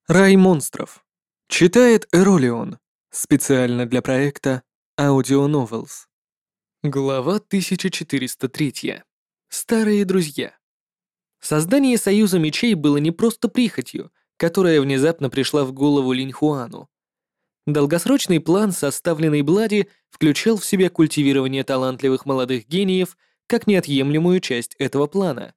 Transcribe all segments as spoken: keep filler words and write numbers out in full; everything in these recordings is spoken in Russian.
Рай монстров. Читает Эролион. Специально для проекта Audio Novels. Глава тысяча четыреста три. Старые друзья. Создание Союза Мечей было не просто прихотью, которая внезапно пришла в голову Линьхуану. Долгосрочный план, составленный Блади, включал в себя культивирование талантливых молодых гениев как неотъемлемую часть этого плана.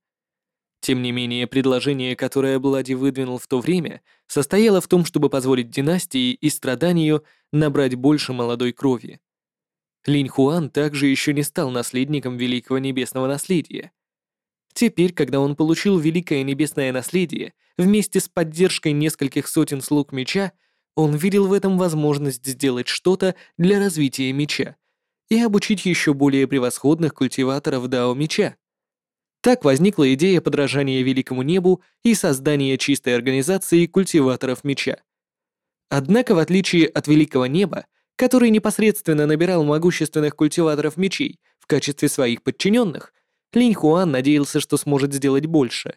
Тем не менее, предложение, которое Блади выдвинул в то время, состояло в том, чтобы позволить династии и страданию набрать больше молодой крови. Линь Хуан также еще не стал наследником Великого Небесного Наследия. Теперь, когда он получил Великое Небесное Наследие, вместе с поддержкой нескольких сотен слуг меча, он видел в этом возможность сделать что-то для развития меча и обучить еще более превосходных культиваторов Дао меча. Так возникла идея подражания Великому Небу и создания чистой организации культиваторов меча. Однако, в отличие от Великого Неба, который непосредственно набирал могущественных культиваторов мечей в качестве своих подчиненных, Линь Хуан надеялся, что сможет сделать больше.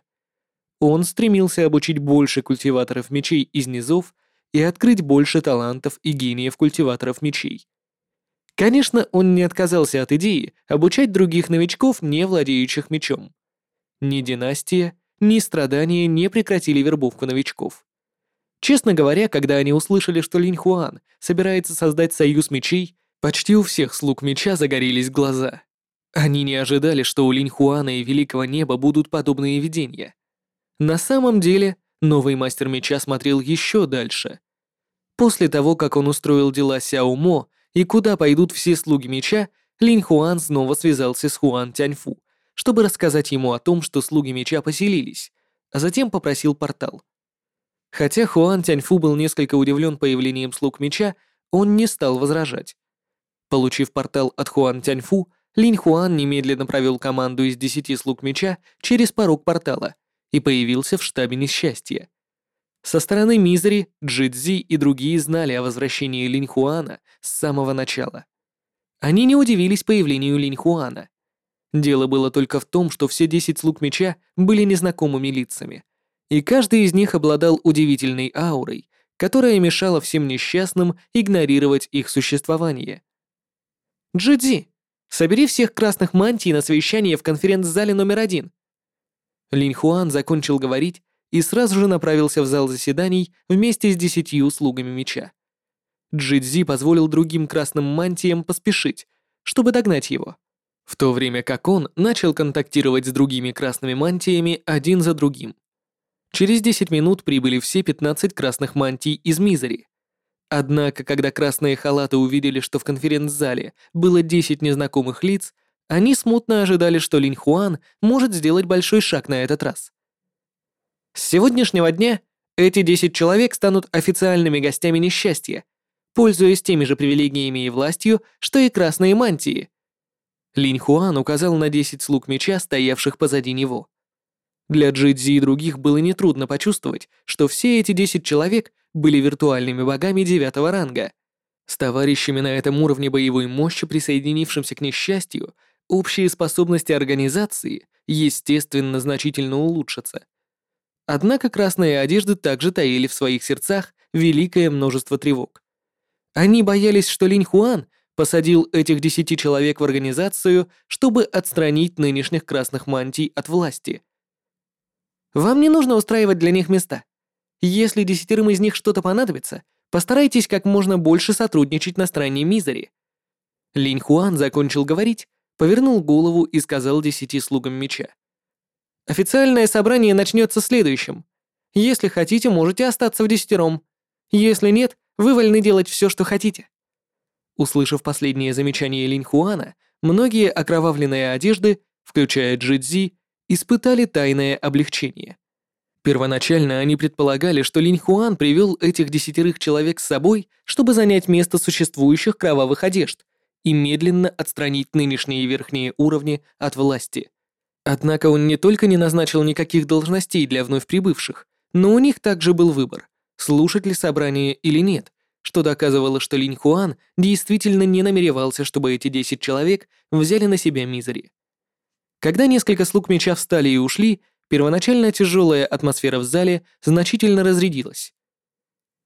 Он стремился обучить больше культиваторов мечей из низов и открыть больше талантов и гениев культиваторов мечей. Конечно, он не отказался от идеи обучать других новичков, не владеющих мечом. Ни династия, ни страдания не прекратили вербовку новичков. Честно говоря, когда они услышали, что Линь Хуан собирается создать союз мечей, почти у всех слуг меча загорелись глаза. Они не ожидали, что у Линь Хуана и Великого Неба будут подобные видения. На самом деле, новый мастер меча смотрел еще дальше. После того, как он устроил дела Сяо Мо и куда пойдут все слуги меча, Линь Хуан снова связался с Хуан Тяньфу, чтобы рассказать ему о том, что слуги меча поселились, а затем попросил портал. Хотя Хуан Тяньфу был несколько удивлен появлением слуг меча, он не стал возражать. Получив портал от Хуан Тяньфу, Линь Хуан немедленно провел команду из десяти слуг меча через порог портала и появился в штабе несчастья. Со стороны Мизери, Джидзи и другие знали о возвращении Линь Хуана с самого начала. Они не удивились появлению Линь Хуана. Дело было только в том, что все десять слуг меча были незнакомыми лицами, и каждый из них обладал удивительной аурой, которая мешала всем несчастным игнорировать их существование. «Джидзи, собери всех красных мантий на совещание в конференц-зале номер один». Линь Хуан закончил говорить и сразу же направился в зал заседаний вместе с десятью слугами меча. Джидзи позволил другим красным мантиям поспешить, чтобы догнать его, в то время как он начал контактировать с другими красными мантиями один за другим. Через десять минут прибыли все пятнадцать красных мантий из Мизери. Однако, когда красные халаты увидели, что в конференц-зале было десять незнакомых лиц, они смутно ожидали, что Линь Хуан может сделать большой шаг на этот раз. С сегодняшнего дня эти десять человек станут официальными гостями несчастья, пользуясь теми же привилегиями и властью, что и красные мантии. Линь Хуан указал на десять слуг меча, стоявших позади него. Для Джидзи и других было нетрудно почувствовать, что все эти десять человек были виртуальными богами девятого ранга. С товарищами на этом уровне боевой мощи, присоединившимся к несчастью, общие способности организации, естественно, значительно улучшатся. Однако красные одежды также таили в своих сердцах великое множество тревог. Они боялись, что Линь Хуан посадил этих десяти человек в организацию, чтобы отстранить нынешних красных мантий от власти. Вам не нужно устраивать для них места. Если десятерым из них что-то понадобится, постарайтесь как можно больше сотрудничать на стороне Мизери. Линь Хуан закончил говорить, повернул голову и сказал десяти слугам меча. Официальное собрание начнется следующим. Если хотите, можете остаться в десятером. Если нет, вы вольны делать все, что хотите. Услышав последнее замечание Линь Хуана, многие окровавленные одежды, включая Джидзи, испытали тайное облегчение. Первоначально они предполагали, что Линь Хуан привел этих десятерых человек с собой, чтобы занять место существующих кровавых одежд и медленно отстранить нынешние верхние уровни от власти. Однако он не только не назначил никаких должностей для вновь прибывших, но у них также был выбор, слушать ли собрание или нет, что доказывало, что Линь Хуан действительно не намеревался, чтобы эти десять человек взяли на себя Мизери. Когда несколько слуг меча встали и ушли, первоначально тяжелая атмосфера в зале значительно разрядилась.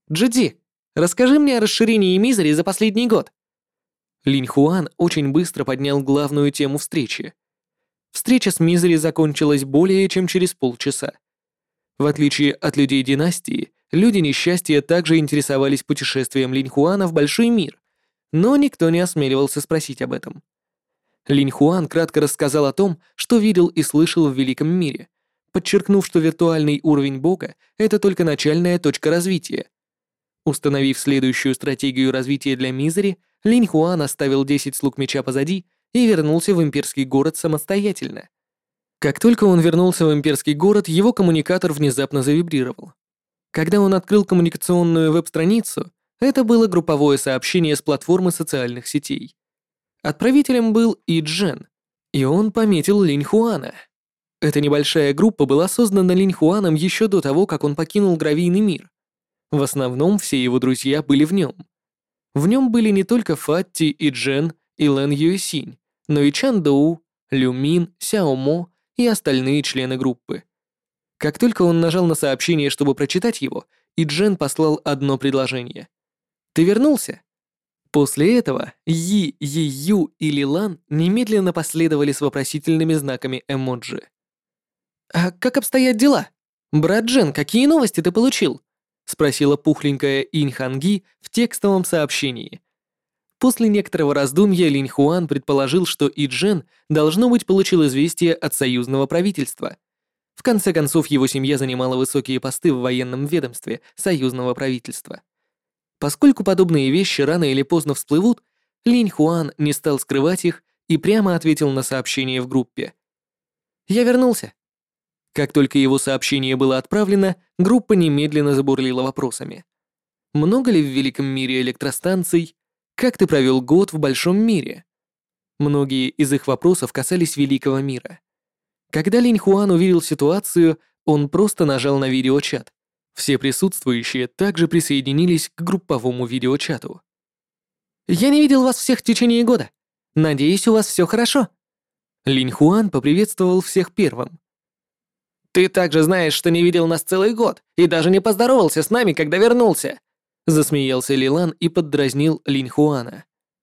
Джуди, расскажи мне о расширении Мизери за последний год. Линь Хуан очень быстро поднял главную тему встречи. Встреча с Мизери закончилась более чем через полчаса. В отличие от людей династии, люди несчастья также интересовались путешествием Линь Хуана в большой мир, но никто не осмеливался спросить об этом. Линь Хуан кратко рассказал о том, что видел и слышал в великом мире, подчеркнув, что виртуальный уровень Бога — это только начальная точка развития. Установив следующую стратегию развития для Мизери, Линь Хуан оставил десять слуг меча позади и вернулся в имперский город самостоятельно. Как только он вернулся в имперский город, его коммуникатор внезапно завибрировал. Когда он открыл коммуникационную веб-страницу, это было групповое сообщение с платформы социальных сетей. Отправителем был И Джен, и он пометил Линь Хуана. Эта небольшая группа была создана Линь Хуаном еще до того, как он покинул Гравийный мир. В основном все его друзья были в нем. В нем были не только Фатти, И Джен и Лэн Юэсинь, но и Чан Доу, Лю Мин, Сяо Мо и остальные члены группы. Как только он нажал на сообщение, чтобы прочитать его, И Джен послал одно предложение. «Ты вернулся?» После этого Yi, Yi Ю и Лилан немедленно последовали с вопросительными знаками эмоджи. «А как обстоят дела? Брат Джен, какие новости ты получил?» — спросила пухленькая Инь Ханги в текстовом сообщении. После некоторого раздумья Линь Хуан предположил, что И Джен, должно быть, получил известие от союзного правительства. В конце концов, его семья занимала высокие посты в военном ведомстве союзного правительства. Поскольку подобные вещи рано или поздно всплывут, Линь Хуан не стал скрывать их и прямо ответил на сообщение в группе. «Я вернулся». Как только его сообщение было отправлено, группа немедленно забурлила вопросами. Много ли в великом мире электростанций? Как ты провел год в большом мире? Многие из их вопросов касались великого мира. Когда Линь Хуан увидел ситуацию, он просто нажал на видеочат. Все присутствующие также присоединились к групповому видеочату. «Я не видел вас всех в течение года. Надеюсь, у вас все хорошо». Линь Хуан поприветствовал всех первым. «Ты также знаешь, что не видел нас целый год и даже не поздоровался с нами, когда вернулся», засмеялся Лилан и поддразнил Линь Хуана.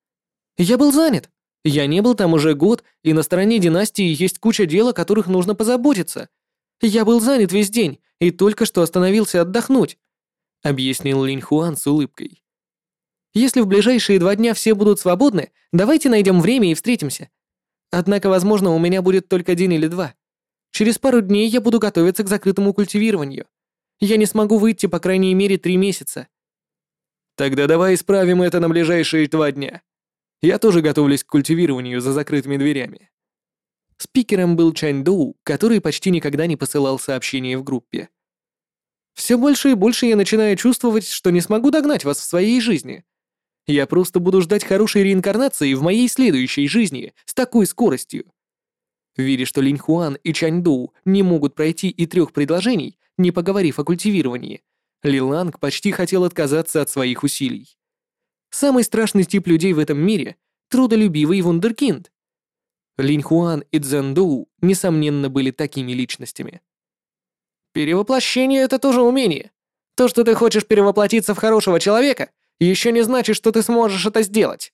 «Я был занят. Я не был там уже год, и на стороне династии есть куча дел, о которых нужно позаботиться. Я был занят весь день и только что остановился отдохнуть», объяснил Линь Хуан с улыбкой. «Если в ближайшие два дня все будут свободны, давайте найдем время и встретимся. Однако, возможно, у меня будет только день или два. Через пару дней я буду готовиться к закрытому культивированию. Я не смогу выйти по крайней мере три месяца». «Тогда давай исправим это на ближайшие два дня. Я тоже готовлюсь к культивированию за закрытыми дверями». Спикером был Чань Доу, который почти никогда не посылал сообщения в группе. «Все больше и больше я начинаю чувствовать, что не смогу догнать вас в своей жизни. Я просто буду ждать хорошей реинкарнации в моей следующей жизни с такой скоростью». Видя, что Линь Хуан и Чань Доу не могут пройти и трех предложений, не поговорив о культивировании, Ли Ланг почти хотел отказаться от своих усилий. Самый страшный тип людей в этом мире — трудолюбивый вундеркинд. Линь Хуан и Цзэн Доу, несомненно, были такими личностями. «Перевоплощение — это тоже умение. То, что ты хочешь перевоплотиться в хорошего человека, еще не значит, что ты сможешь это сделать».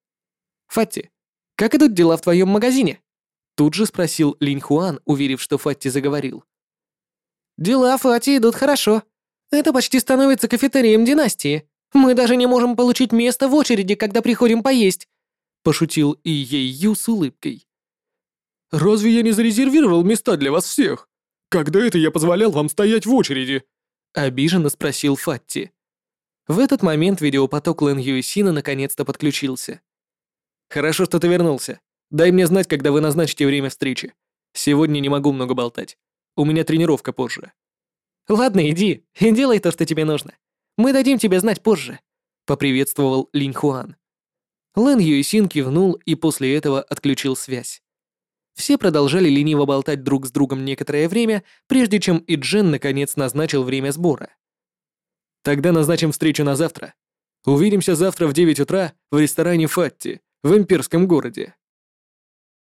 «Фатти, как идут дела в твоем магазине?» Тут же спросил Линь Хуан, уверив, что Фатти заговорил. «Дела Фати идут хорошо. Это почти становится кафетерием династии. Мы даже не можем получить место в очереди, когда приходим поесть», пошутил И Ей Ю с улыбкой. «Разве я не зарезервировал места для вас всех? Когда это я позволял вам стоять в очереди?» обиженно спросил Фатти. В этот момент видеопоток Лэн Юэсина наконец-то подключился. «Хорошо, что ты вернулся. Дай мне знать, когда вы назначите время встречи. Сегодня не могу много болтать. У меня тренировка позже». «Ладно, иди и делай то, что тебе нужно. Мы дадим тебе знать позже», — поприветствовал Линь Хуан. Лэн Юэсин кивнул и после этого отключил связь. Все продолжали лениво болтать друг с другом некоторое время, прежде чем И Джен наконец назначил время сбора. «Тогда назначим встречу на завтра. Увидимся завтра в девять утра в ресторане Фатти в имперском городе».